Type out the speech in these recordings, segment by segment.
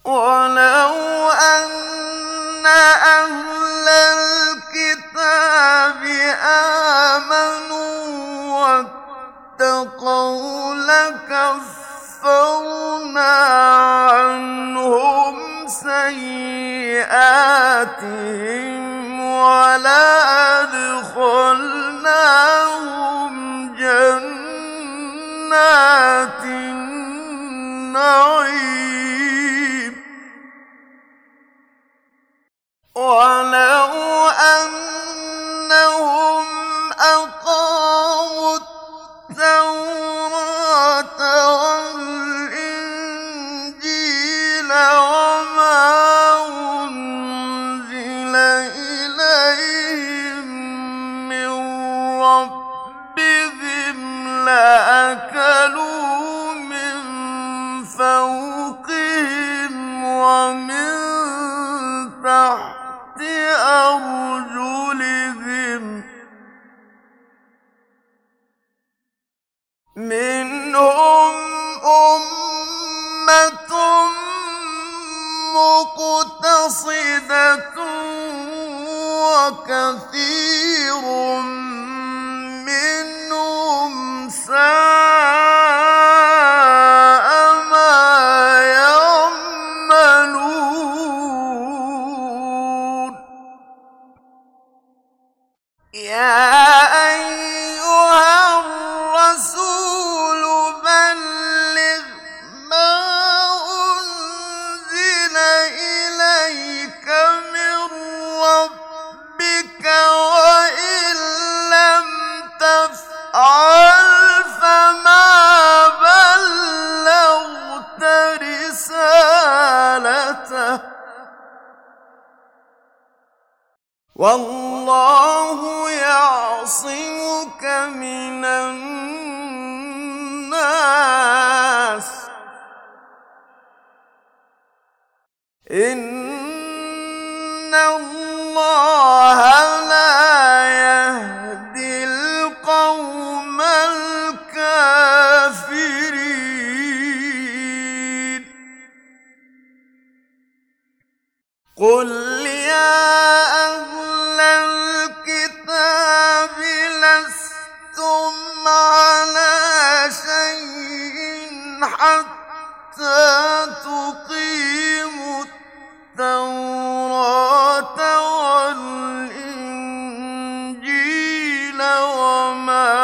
ولو أن أهل الكتاب آمنوا واتقوا لكفرنا عنهم سيئاتهم ولأدخلناهم جنات النعيم ولو أنهم أقاموا التوراة والإنجيل وما أنزل إليهم من ربهم لأكلوا من فوقهم ومن تحت أرجلهم منهم أمة مقتصدة وكثير منهم ساء ما يعملون يا أيها الرسول بلغ ما أنزل إليك من ربك وإن لم تفعل فما بلغت رسالته والله يعصمك من الناس إن الله لا يهدي القوم الكافرين قل يا أهل الكتاب لستم على شيء حتى تقيموا التوراة والإنجيل وما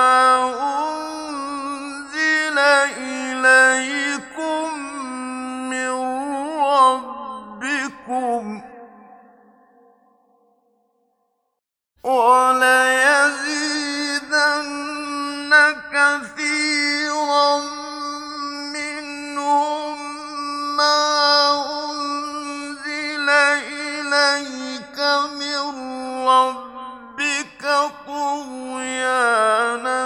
أنزل إليكم من ربكم وليزيدن كثيرا منهم ما أنزل إليك من ربك طغيانا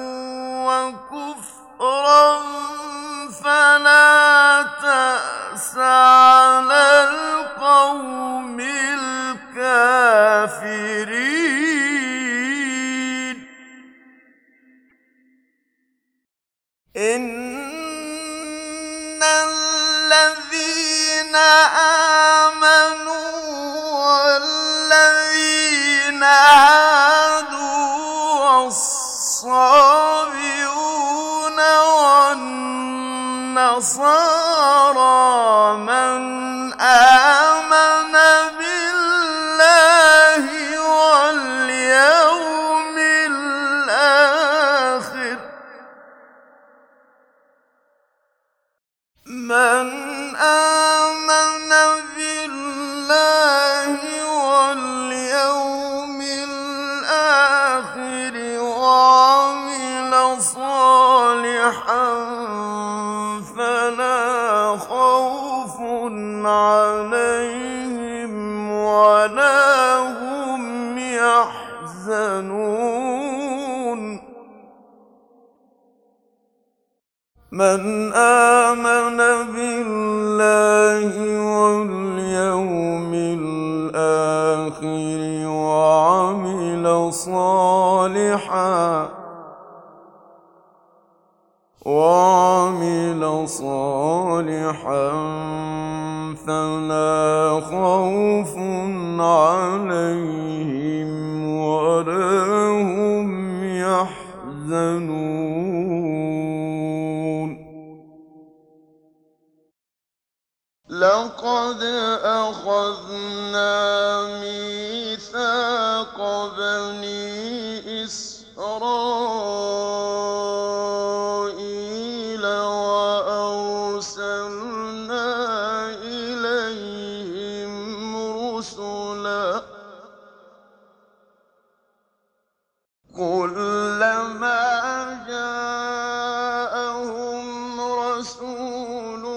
وكفرا فلا تأس على القوم الكافرين إن الذين آمنوا والذين هادوا والصابئون والنصارى من آمن بالله واليوم الآخر وعمل صالحا فلا خوف عليهم ولا هم يحزنون من آمن بالله واليوم الآخر وعمل صالحا صَالِحًا فَلَا خَوْفٌ عَلَيْهِمْ وَلَا هُمْ يَحْزَنُونَ لَقَدْ أَخَذْنَا مِيثَاقَ بَنِي إِسْرَائِيلَ وَأَرْسَلْنَا إِلَيْهِمْ رُسُلًا كُلَّمَا جَاءَهُمْ رَسُولٌ